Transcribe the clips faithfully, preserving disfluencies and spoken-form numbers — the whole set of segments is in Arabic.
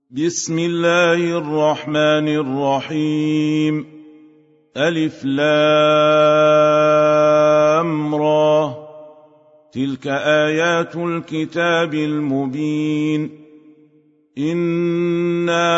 بسم الله الرحمن الرحيم. ألف لام را. تلك آيات الكتاب المبين. إنا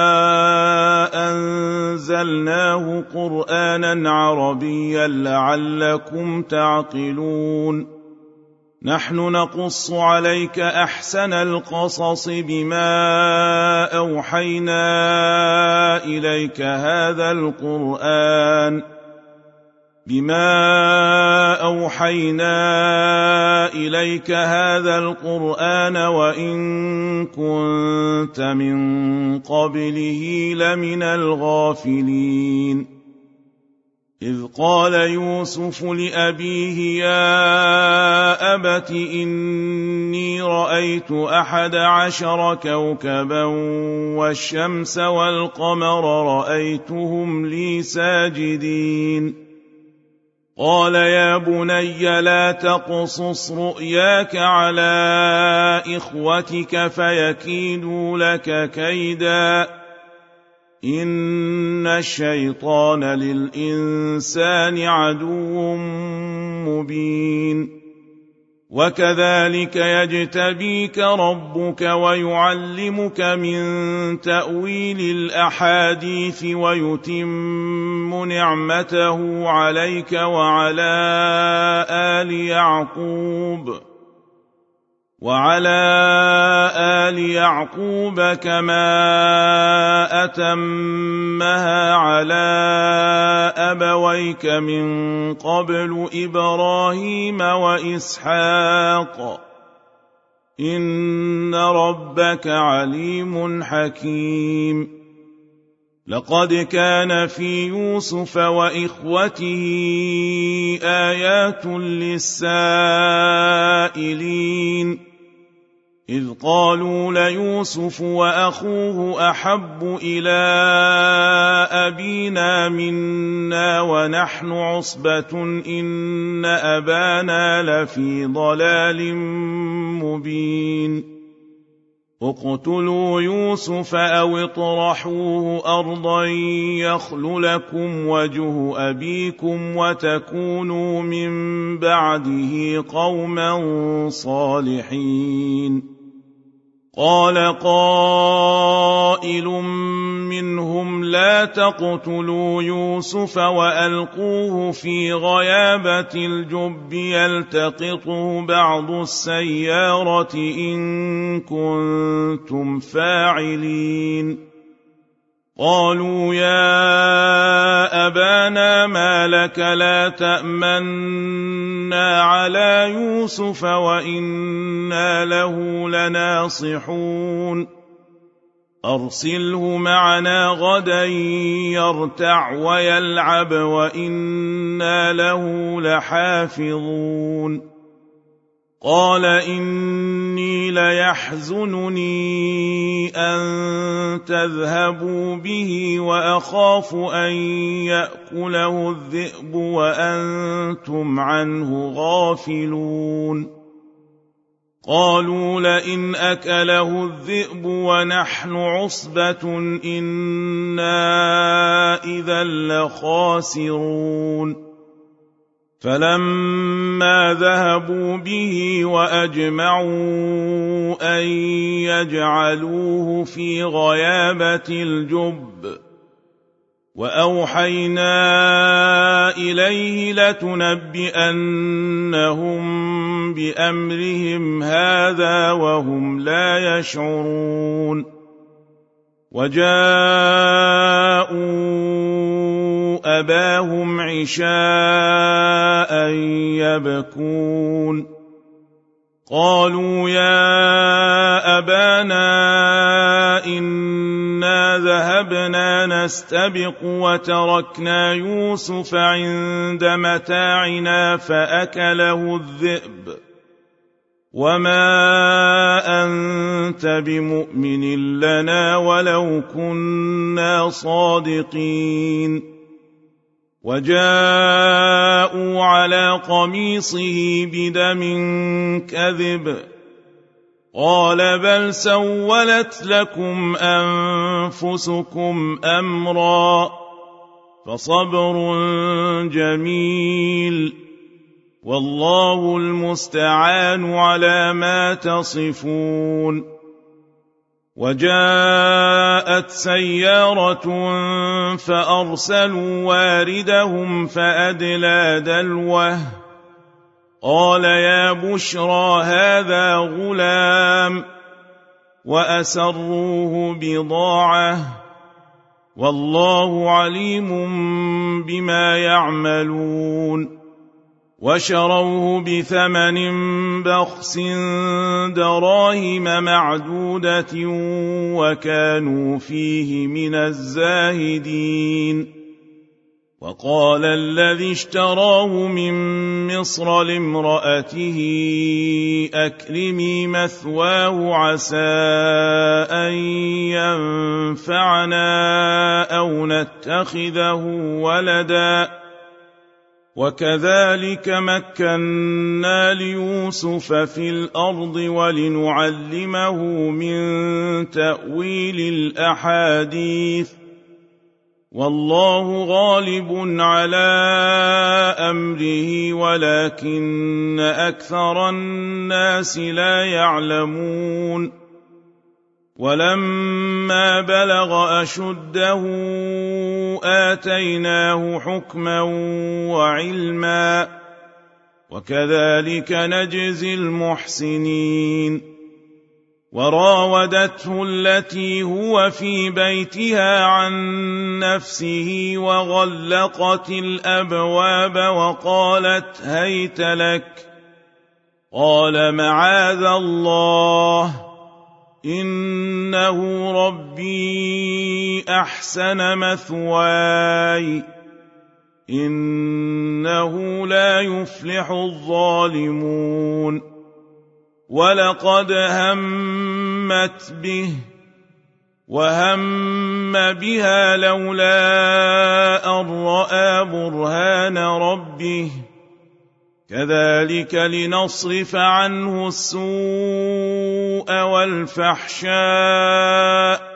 أنزلناه قرآنا عربيا لعلكم تعقلون. نحن نقص عليك أحسن القصص بما أوحينا إليك هذا القرآن بما أوحينا إليك هذا القرآن وإن كنت من قبله لمن الغافلين. إذ قال يوسف لأبيه يا أبت إني رأيت أحد عشر كوكبا والشمس والقمر رأيتهم لي ساجدين. قال يا بني لا تقصص رؤياك على إخوتك فيكيدوا لك كيدا إن الشيطان للإنسان عدو مبين. وكذلك يجتبيك ربك ويعلمك من تأويل الأحاديث ويتم نعمته عليك وعلى آل يعقوب وعلى آل يعقوب كما أتمها على أبويك من قبل إبراهيم وإسحاق إن ربك عليم حكيم. لقد كان في يوسف وإخوته آيات للسائلين إذ قالوا ليوسف وأخوه أحب إلى أبينا منا ونحن عصبة إن أبانا لفي ضلال مبين. اقتلوا يوسف أو اطرحوه أرضا يخل لكم وجه أبيكم وتكونوا من بعده قوما صالحين. قال قائل منهم لا تقتلوا يوسف وألقوه في غيابة الجب يلتقطه بعض السيارة إن كنتم فاعلين. قالوا يا أبانا ما لك لا تأمنا على يوسف وإنا له لناصحون. أرسله معنا غدا يرتع ويلعب وإنا له لحافظون. قال إني ليحزنني أن تذهبوا به وأخاف أن يأكله الذئب وأنتم عنه غافلون. قالوا لئن أكله الذئب ونحن عصبة إنا إذا لخاسرون. فلما ذهبوا به وأجمعوا أن يجعلوه في غيابة الجب وأوحينا إليه لتنبئنهم بأمرهم هذا وهم لا يشعرون. وجاءوا أباهم عشاء يبكون. قالوا يا أبانا إنا ذهبنا نستبق وتركنا يوسف عند متاعنا فأكله الذئب وما أنت بمؤمن لنا ولو كنا صادقين. وجاءوا على قميصه بدم كذب قال بل سولت لكم أنفسكم أمرا فصبر جميل والله المستعان على ما تصفون. وجاءت سيارة فأرسلوا واردهم فأدلى دلوه قال يا بشرى هذا غلام وأسروه بضاعة والله عليم بما يعملون. وشروه بثمن بخس دراهم معدودة وكانوا فيه من الزاهدين. وقال الذي اشتراه من مصر لامرأته أكرمي مثواه عسى أن ينفعنا أو نتخذه ولدا وكذلك مكنا ليوسف في الأرض ولنعلمه من تأويل الأحاديث والله غالب على أمره ولكن أكثر الناس لا يعلمون. ولما بلغ أشده آتيناه حكما وعلما وكذلك نجزي المحسنين. وراودته التي هو في بيتها عن نفسه وغلقت الأبواب وقالت هيت لك قال معاذ الله إنه ربي أحسن مثواي إنه لا يفلح الظالمون. ولقد همت به وهم بها لولا أن رأى برهان ربه كذلك لنصرف عنه السوء والفحشاء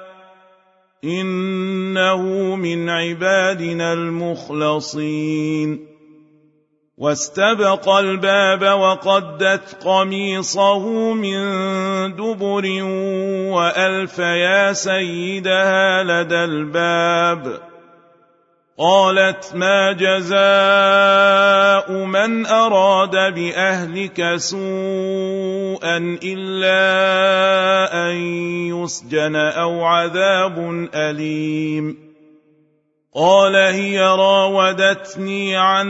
إنه من عبادنا المخلصين. واستبق الباب وقدت قميصه من دبر وألف يا سيدها لدى الباب قالت ما جزاء من أراد بأهلك سوءا إلا أن يسجن أو عذاب أليم. قال هي راودتني عن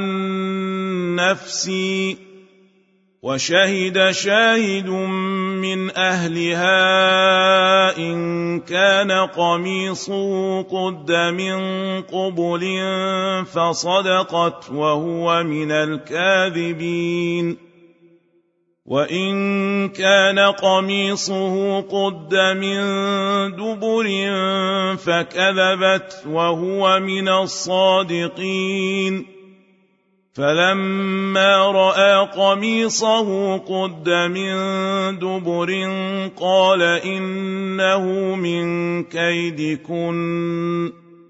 نفسي وشهد شاهد من أهلها إن كان قميصه قد من قبل فصدقت وهو من الكاذبين وإن كان قميصه قد من دبر فكذبت وهو من الصادقين. فلما رأى قميصه قد من دبر قال إنه من كيدكن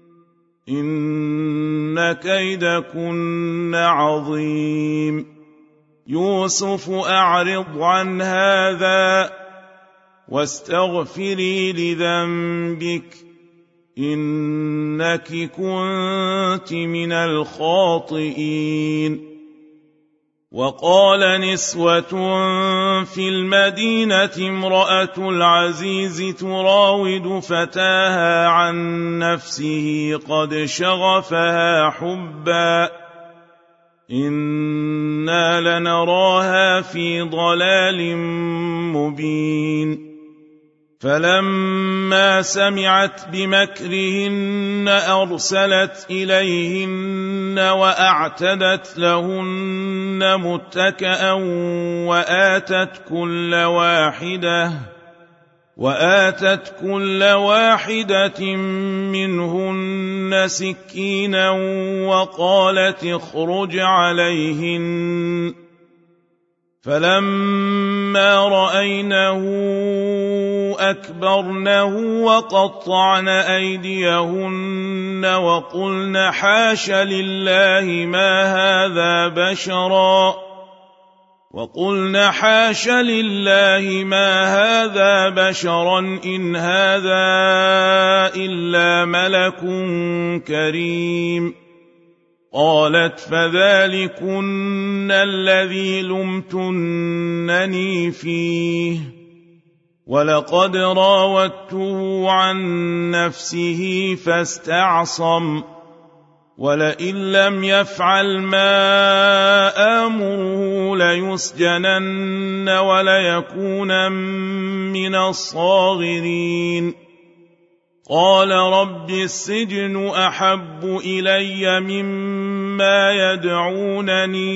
إن كيدكن عظيم. يوسف أعرض عن هذا واستغفري لذنبك إنك كنت من الخاطئين. وقال نسوة في المدينة امرأة العزيز تراود فتاها عن نفسه قد شغفها حبا إنا لنراها في ضلال مبين. فلما سمعت بمكرهن أرسلت إليهن وأعتدت لهن متكئا وآتت كل واحدة وآتت كل واحدة منهن سكينا وقالت اخرج عليهن فلما رأينه أكبرنه وقطعن أيديهن وقلن حاش لله ما هذا بشرا وقلن حاش لله ما هذا بشرا إن هذا إلا ملك كريم. قالت فذلكن الذي لمتنني فيه ولقد راودته عن نفسه فاستعصم ولئن لم يفعل ما آمره ليسجنن وليكونن من الصاغرين. قال رب السجن أحب إلي مما يدعونني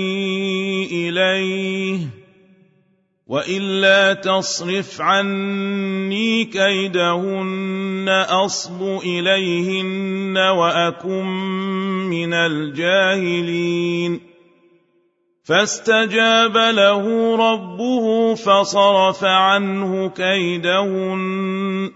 إليه وإلا تصرف عني كيدهن أصب إليهن وأكن من الجاهلين. فاستجاب له ربه فصرف عنه كيدهن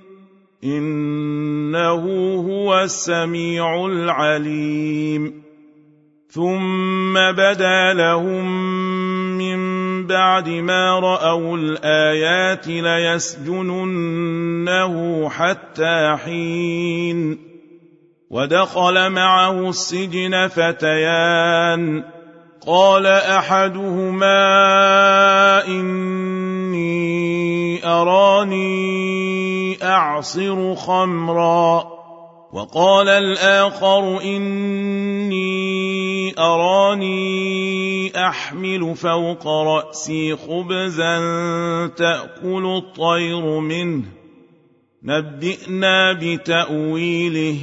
إنه هو السميع العليم. ثم بدا لهم من بعد ما رأوا الآيات ليسجننه حتى حين. ودخل معه السجن فتيان قال أحدهما إني أراني أعصر خمرا وقال الآخر إني أراني أحمل فوق رأسي خبزا تأكل الطير منه نبئنا بتأويله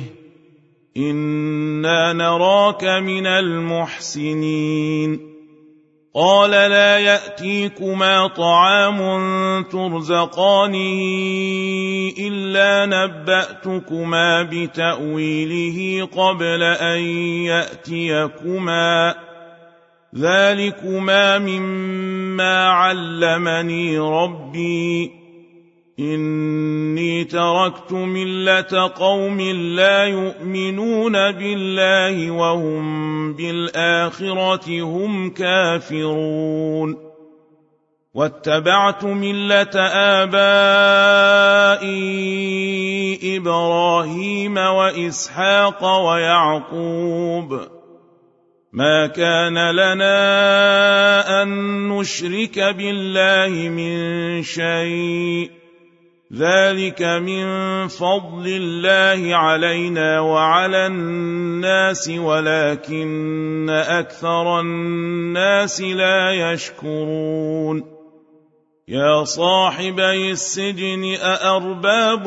إنا نراك من المحسنين. قال لا يأتيكما طعام ترزقانه إلا نبأتكما بتأويله قبل أن يأتيكما ذلكما مما علمني ربي إني تركت ملة قوم لا يؤمنون بالله وهم بالآخرة هم كافرون واتبعت ملة آبائي إبراهيم وإسحاق ويعقوب ما كان لنا أن نشرك بالله من شيء ذلك من فضل الله علينا وعلى الناس ولكن أكثر الناس لا يشكرون. يا صاحبي السجن أأرباب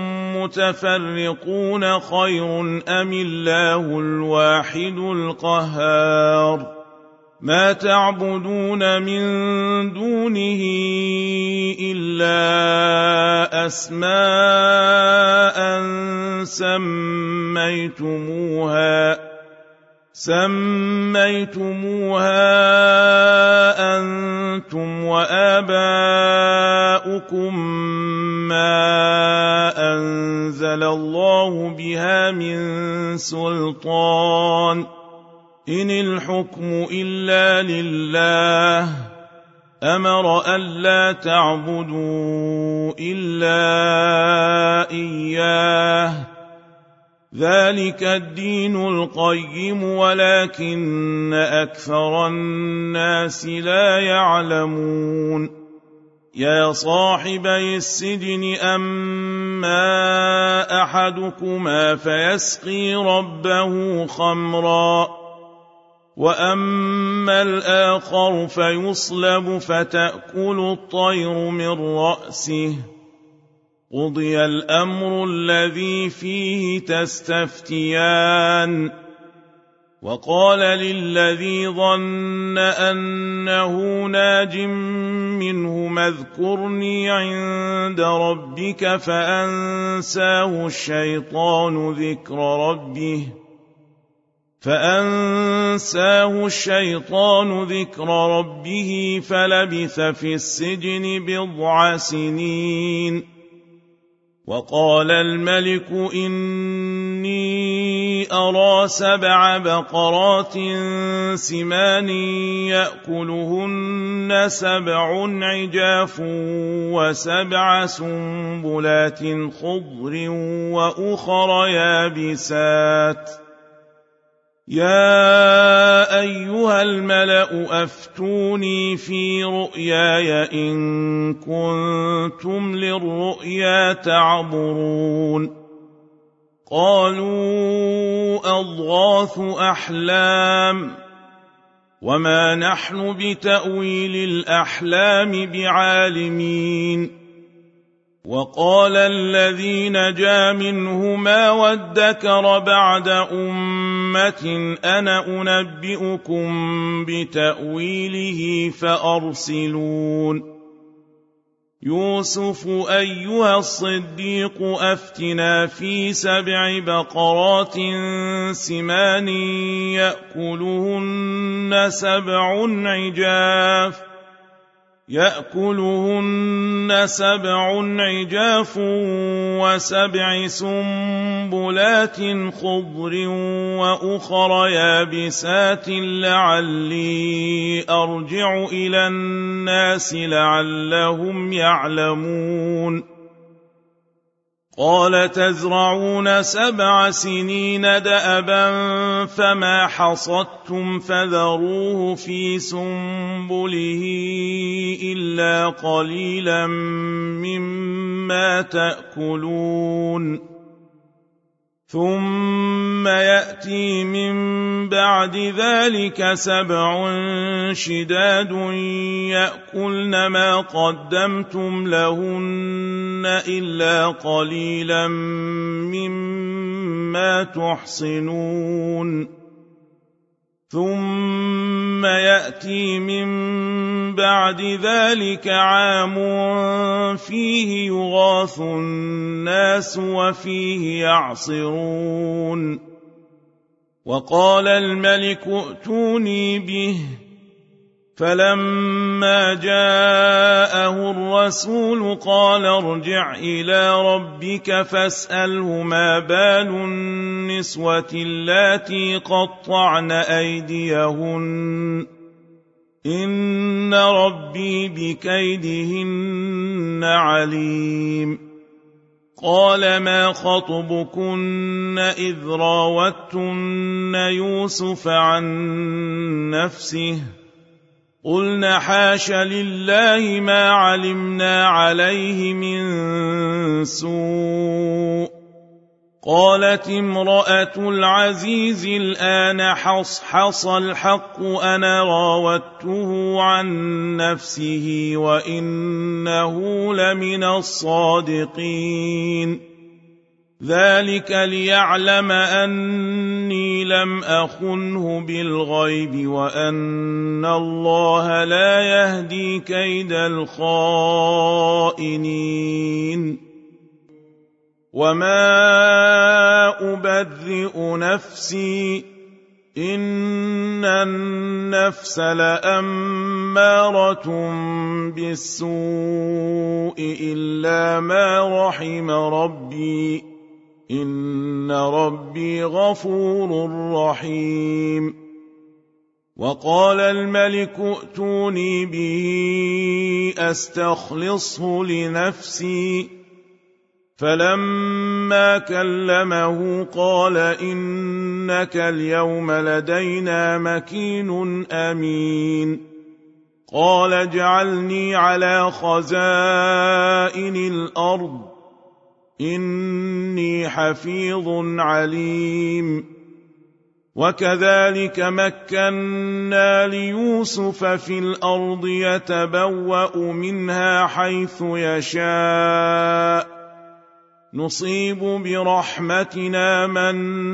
متفرقون خير أم الله الواحد القهار ما تعبدون من دونه إلا أسماء سميتموها سميتموها أنتم وآباؤكم ما أنزل الله بها من سلطان إن الحكم إلا لله أمر ألا تعبدوا إلا إياه ذلك الدين القيم ولكن أكثر الناس لا يعلمون. يا صاحبي السجن أما أحدكما فيسقي ربه خمرا وأما الآخر فيصلب فتأكل الطير من رأسه قضي الأمر الذي فيه تستفتيان. وقال للذي ظن أنه ناج منه اذكرني عند ربك فأنساه الشيطان ذكر ربه فأنساه الشيطان ذكر ربه فلبث في السجن بضع سنين. وقال الملك إني أرى سبع بقرات سمان يأكلهن سبع عجاف وسبع سنبلات خضر وأخر يابسات. يا أيها الملأ أفتوني في رؤياي إن كنتم للرؤيا تعبرون. قالوا أضغاث أحلام وما نحن بتأويل الأحلام بعالمين. وقال الذي نجا منهما وادكر بعد أمة أنا أنبئكم بتأويله فأرسلون. يوسف أيها الصديق أفتنا في سبع بقرات سمان يأكلهن سبع عجاف يأكلهن سبع عجاف وسبع سنبلات خضر وأخر يابسات لعلي أرجع إلى الناس لعلهم يعلمون. قال تزرعون سبع سنين دأبا فما حصدتم فذروه في سنبله إلا قليلا مما تأكلون. ثم يأتي من بعد ذلك سبع شداد يأكلن ما قدمتم لهن إلا قليلا مما تحصنون. ثم يأتي من بعد ذلك عام فيه يغاث الناس وفيه يعصرون. وقال الملك ائتوني به. فلما جاءه الرسول قال ارجع إلى ربك فاسأله ما بال النسوة اللاتي قطعن أيديهن إن ربي بكيدهن عليم. قال ما خطبكن إذ راوتن يوسف عن نفسه قلنا حاش لله ما علمنا عليه من سوء. قالت امرأة العزيز الآن حصحص الحق أنا راودته عن نفسه وإنه لمن الصادقين. ذلك ليعلم أني لم أخنه بالغيب وأن الله لا يهدي كيد الخائنين. وما أبرئ نفسي إن النفس لأمارة بالسوء إلا ما رحم ربي إن ربي غفور رحيم. وقال الملك ائتوني به أستخلصه لنفسي. فلما كلمه قال إنك اليوم لدينا مكين أمين. قال اجعلني على خزائن الأرض إني حفيظ عليم. وكذلك مكنا ليوسف في الأرض يتبوأ منها حيث يشاء نصيب برحمتنا من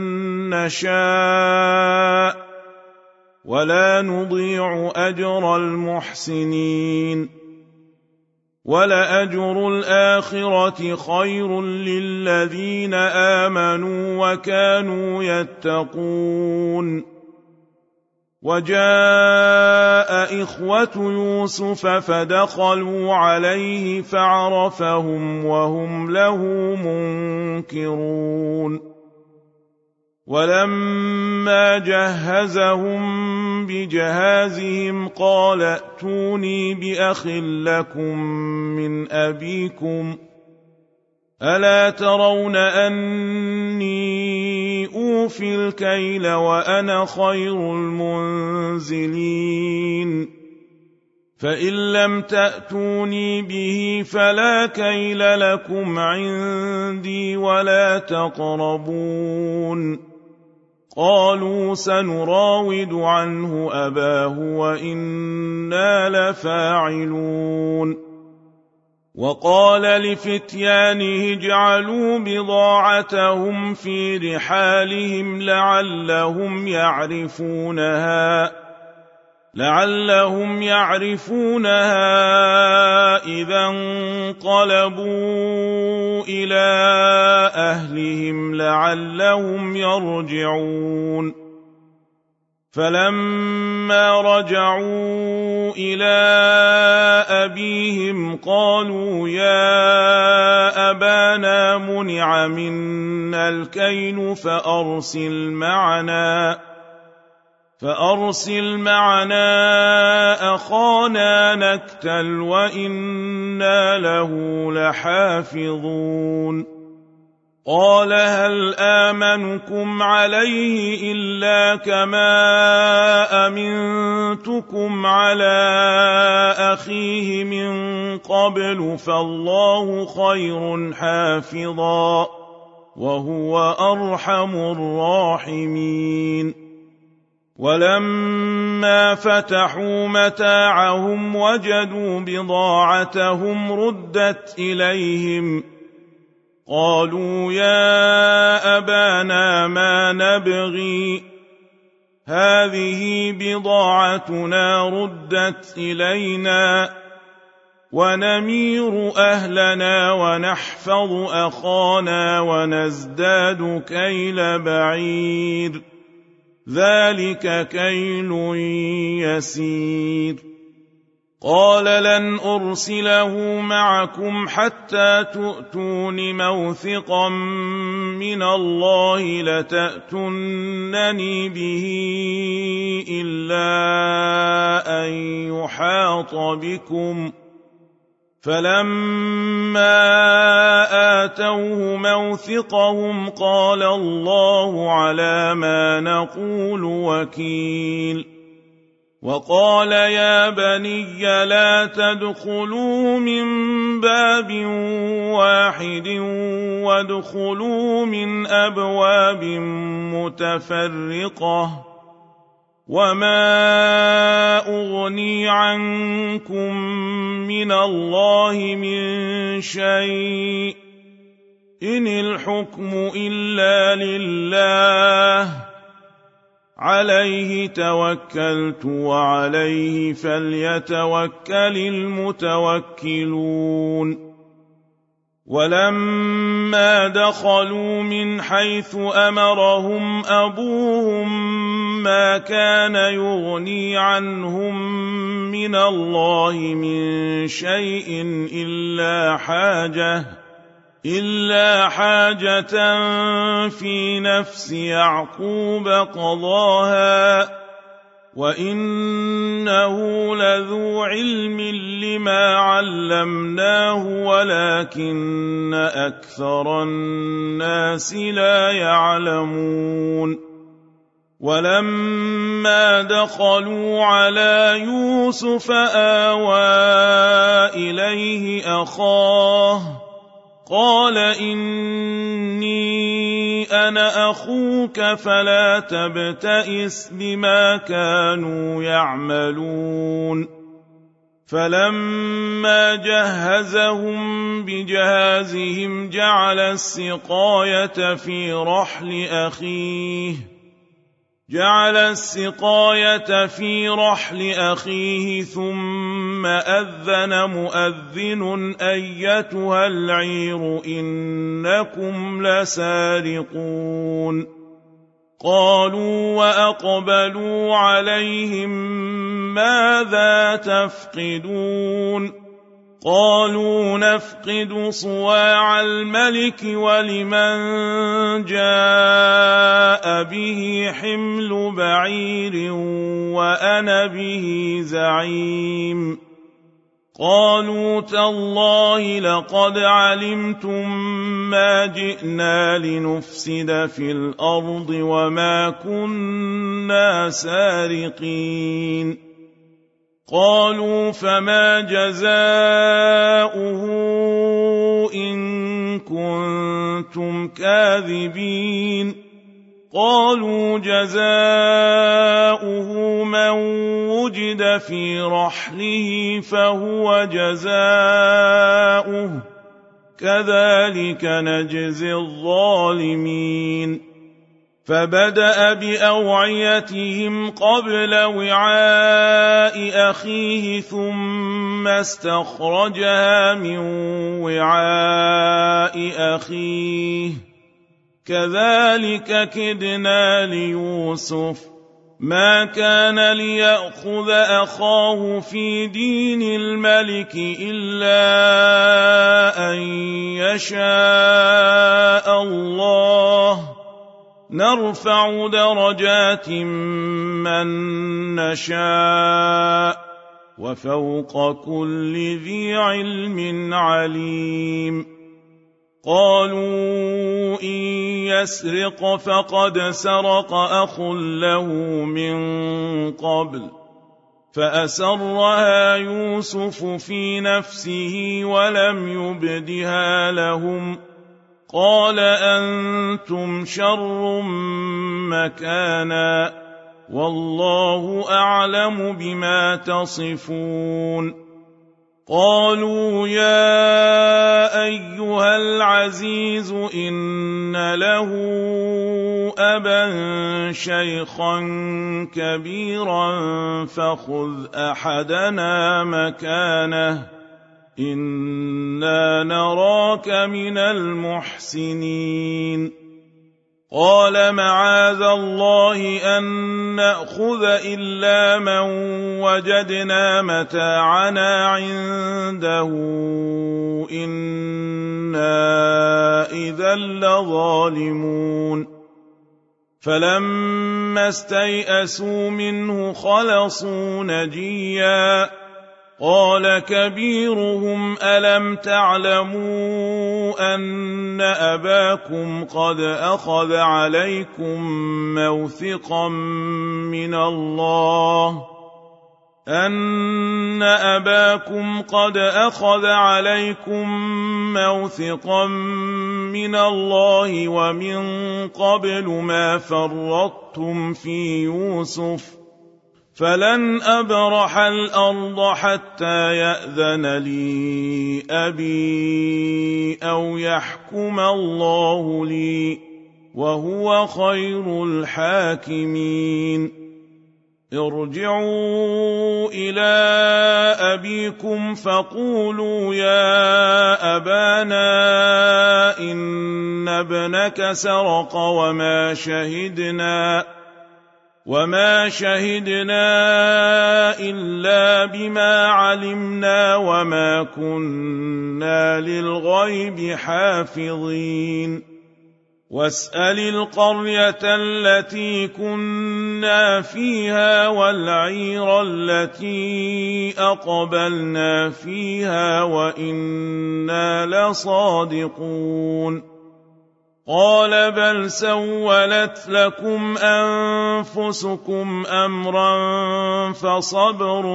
نشاء ولا نضيع أجر المحسنين. وَلَأَجْرُ الْآخِرَةِ خَيْرٌ لِّلَّذِينَ آمَنُوا وَكَانُوا يَتَّقُونَ وَجَاءَ إِخْوَةُ يُوسُفَ فَدَخَلُوا عَلَيْهِ فَعَرَفَهُمْ وَهُمْ لَهُ مُنكِرُونَ وَلَمَّا جَهَّزَهُم بِجَهَازِهِمْ قَالَ ائْتُونِي بِأَخٍ لَّكُم مِّنْ أَبِيكُمْ أَلَا تَرَوْنَ أَنِّي أُوفِي الْكَيْلَ وَأَنَا خَيْرُ الْمُنزِلِينَ فَإِن لَّمْ تَأْتُونِي بِهِ فَلَا كَيْلَ لَكُمْ عِندِي وَلَا تَقْرَبُونِ قالوا سنراود عنه أباه وإنا لفاعلون وقال لفتيانه اجعلوا بضاعتهم في رحالهم لعلهم يعرفونها لعلهم يعرفونها إذا انقلبوا إلى أهلهم لعلهم يرجعون فلما رجعوا إلى أبيهم قالوا يا أبانا منع منا الكيل فأرسل معنا فأرسل معنا أخانا نكتل وإنا له لحافظون قال هل آمنكم عليه إلا كما أمنتكم على أخيه من قبل فالله خير حافظا وهو أرحم الراحمين ولما فتحوا متاعهم وجدوا بضاعتهم ردت إليهم قالوا يا أبانا ما نبغي هذه بضاعتنا ردت إلينا ونمير أهلنا ونحفظ أخانا ونزداد كيل بعير ذلك كيل يسير قال لن أرسله معكم حتى تؤتون موثقا من الله لتأتونني به إلا أن يحاط بكم فلما آتوه موثقهم قال الله على ما نقول وكيل وقال يا بني لا تدخلوا من باب واحد وادخلوا من أبواب متفرقة وما أغني عنكم من الله من شيء إن الحكم إلا لله عليه توكلت وعليه فليتوكل المتوكلون ولما دخلوا من حيث أمرهم أبوهم ما كان يغني عنهم من الله من شيء إلا حاجة إلا حاجة في نفس يعقوب قضاها وإنه لذو علم لما علمناه ولكن أكثر الناس لا يعلمون ولما دخلوا على يوسف آوى إليه أخاه قال إني أنا أخوك فلا تبتئس بما كانوا يعملون فلما جهزهم بجهازهم جعل السقاية في رحل أخيه جعل السقاية في رحل أخيه ثم أذن مؤذن أيتها العير إنكم لسارقون قالوا وأقبلوا عليهم ماذا تفقدون قالوا نفقد صواع الملك ولمن جاء به حمل بعير وأنا به زعيم قالوا تالله لقد علمتم ما جئنا لنفسد في الأرض وما كنا سارقين قالوا فما جزاؤه إن كنتم كاذبين قالوا جزاؤه من وجد في رحله فهو جزاؤه كذلك نجزي الظالمين فبدأ بأوعيتهم قبل وعاء أخيه ثم استخرجها من وعاء أخيه كذلك كدنا ليوسف ما كان ليأخذ أخاه في دين الملك إلا أن يشاء الله نرفع درجات من نشاء وفوق كل ذي علم عليم قالوا إن يسرق فقد سرق أخ له من قبل فأسرها يوسف في نفسه ولم يبدها لهم قال أنتم شر مكانا والله أعلم بما تصفون قالوا يا أيها العزيز إن له أبا شيخا كبيرا فخذ أحدنا مكانه إنا نراك من المحسنين قال معاذ الله أن نأخذ إلا من وجدنا متاعنا عنده إنا إذا لظالمون فلما استيئسوا منه خلصوا نجيا قال كبيرهم ألم تعلموا أن أباكم قد أخذ عليكم موثقا من الله أن أباكم قد أخذ عليكم موثقا من الله ومن قبل ما فرطتم في يوسف فلن أبرح الأرض حتى يأذن لي أبي أو يحكم الله لي وهو خير الحاكمين ارجعوا إلى أبيكم فقولوا يا أبانا إن ابنك سرق وما شهدنا وما شهدنا إلا بما علمنا وما كنا للغيب حافظين واسأل القرية التي كنا فيها والعير التي أقبلنا فيها وإنا لصادقون قال بل سولت لكم أنفسكم أمرا فصبر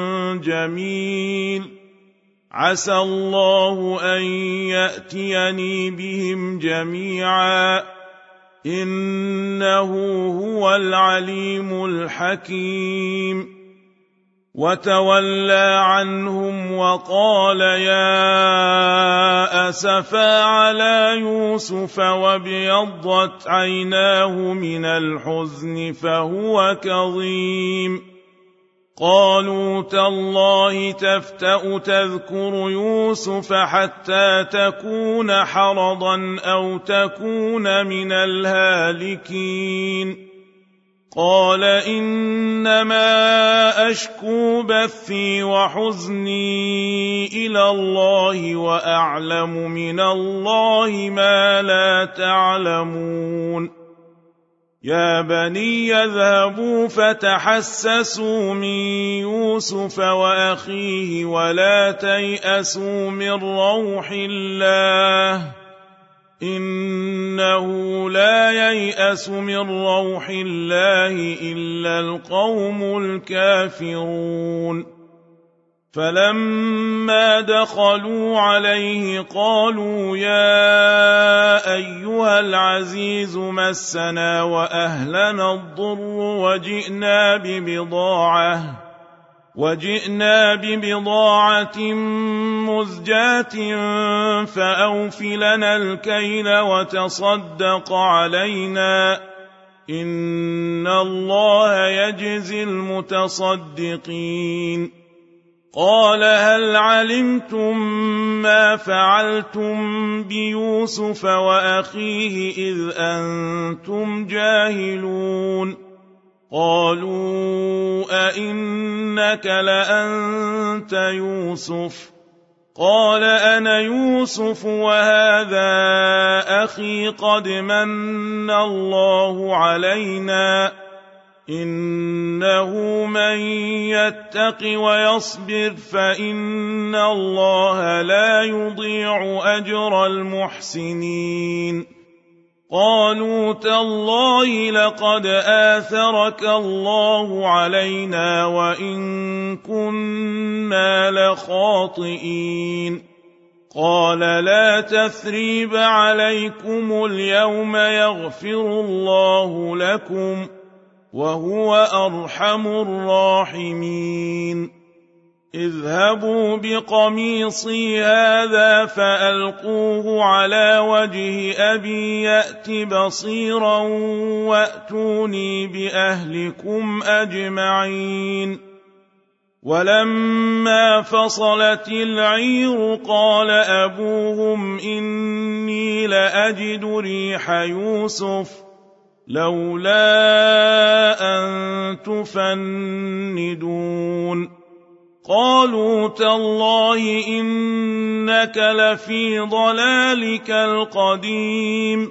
جميل عسى الله أن يأتيني بهم جميعا إنه هو العليم الحكيم وتولى عنهم وقال يا أسفا على يوسف وابيضت عيناه من الحزن فهو كظيم قالوا تالله تفتأ تذكر يوسف حتى تكون حرضا أو تكون من الهالكين قال إنما أشكو بثي وحزني إلى الله وأعلم من الله ما لا تعلمون يا بني يذهبوا فتحسسوا من يوسف وأخيه ولا تيأسوا من روح الله إنه لا ييأس من روح الله إلا القوم الكافرون فلما دخلوا عليه قالوا يا أيها العزيز مسنا وأهلنا الضر وجئنا ببضاعة وجئنا ببضاعة مزجاة فأوف لنا الكيل وتصدق علينا إن الله يجزي المتصدقين قال هل علمتم ما فعلتم بيوسف وأخيه إذ أنتم جاهلون قالوا أئنك لأنت يوسف قال أنا يوسف وهذا أخي قد من الله علينا إنه من يتق ويصبر فإن الله لا يضيع أجر المحسنين قالوا تالله لقد آثرك الله علينا وإن كنا لخاطئين قال لا تثريب عليكم اليوم يغفر الله لكم وهو أرحم الراحمين اذهبوا بقميصي هذا فألقوه على وجه أبي يأت بصيرا وأتوني بأهلكم أجمعين ولما فصلت العير قال أبوهم إني لأجد ريح يوسف لولا أن تفندون قالوا تالله إنك لفي ضلالك القديم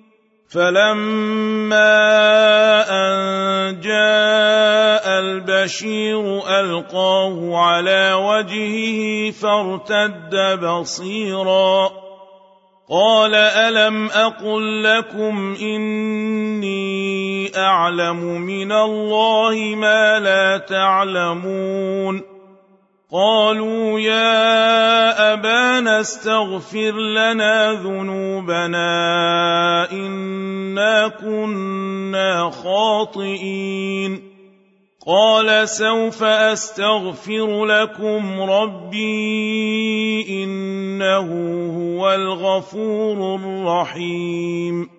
فلما أن جاء البشير ألقاه على وجهه فارتد بصيرا قال ألم أقل لكم إني أعلم من الله ما لا تعلمون قالوا يا أبانا استغفر لنا ذنوبنا إنا كنا خاطئين قال سوف أستغفر لكم ربي إنه هو الغفور الرحيم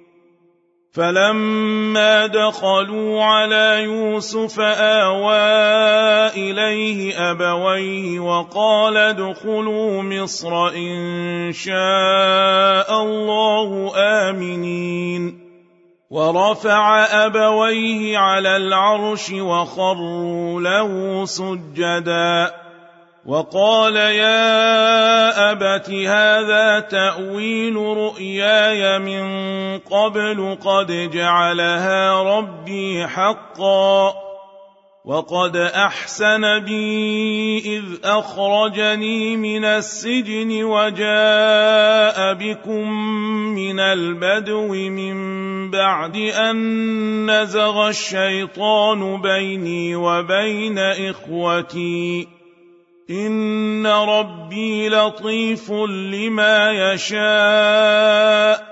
فلما دخلوا على يوسف آوى إليه أبويه وقال ادخلوا مصر إن شاء الله آمنين ورفع أبويه على العرش وخروا له سجدا وقال يا أبت هذا تأويل رؤياي من قبل قد جعلها ربي حقا وقد أحسن بي إذ أخرجني من السجن وجاء بكم من البدو من بعد أن نزغ الشيطان بيني وبين إخوتي إن ربي لطيف لما يشاء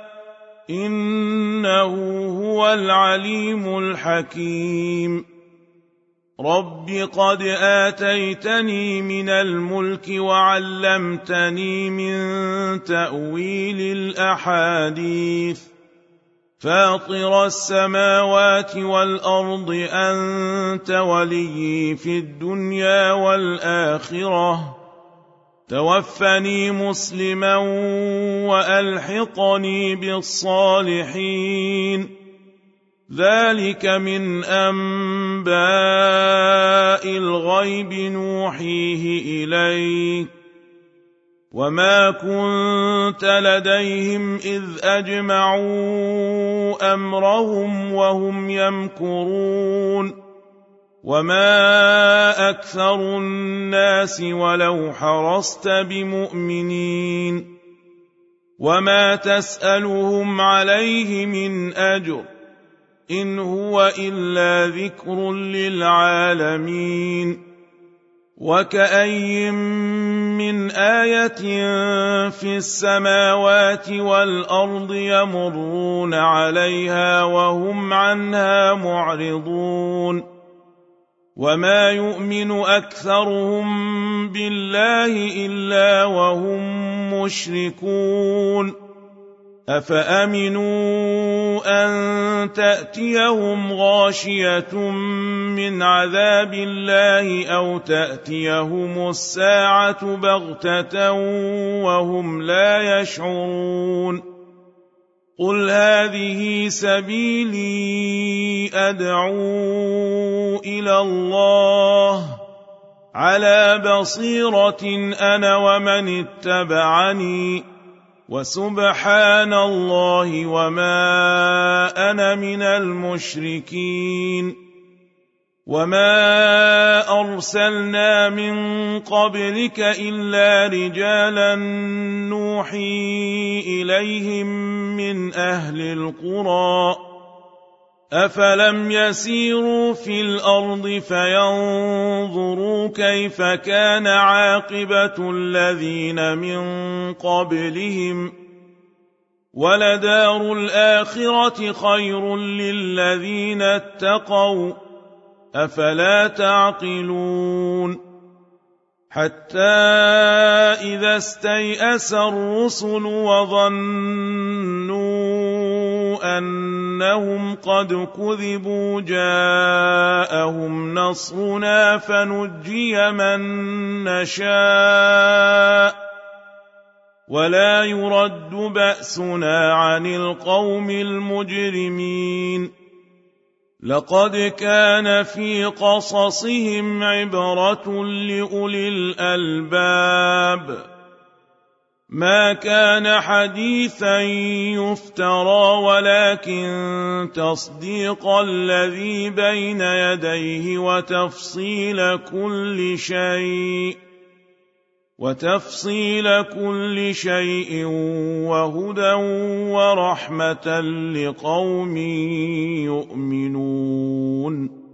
إنه هو العليم الحكيم رب قد آتيتني من الملك وعلمتني من تأويل الأحاديث فاطر السماوات والأرض أنت وليي في الدنيا والآخرة توفني مسلما وألحقني بالصالحين ذلك من أنباء الغيب نوحيه إليك وما كنت لديهم إذ أجمعوا أمرهم وهم يمكرون وما أكثر الناس ولو حرصت بمؤمنين وما تسألهم عليه من أجر إن هو إلا ذكر للعالمين وكأي من آية في السماوات والأرض يمرون عليها وهم عنها معرضون وما يؤمن أكثرهم بالله إلا وهم مشركون أفأمنوا أن تأتيهم غاشية من عذاب الله أو تأتيهم الساعة بغتة وهم لا يشعرون قل هذه سبيلي أدعو إلى الله على بصيرة أنا ومن اتبعني وسبحان الله وما أنا من المشركين وما أرسلنا من قبلك إلا رجالا نوحي إليهم من أهل القرى أفلم يسيروا في الأرض فينظروا كيف كان عاقبة الذين من قبلهم ولدار الآخرة خير للذين اتقوا أفلا تعقلون حتى إذا استيأس الرسل وظنوا أنهم قد كذبوا جاءهم نصرنا فنجي من نشاء ولا يرد بأسنا عن القوم المجرمين لقد كان في قصصهم عبرة لأولي الألباب ما كان حديثا يفترى ولكن تصديق الذي بين يديه وتفصيل كل شيء وتفصيل كل شيء وهدى ورحمة لقوم يؤمنون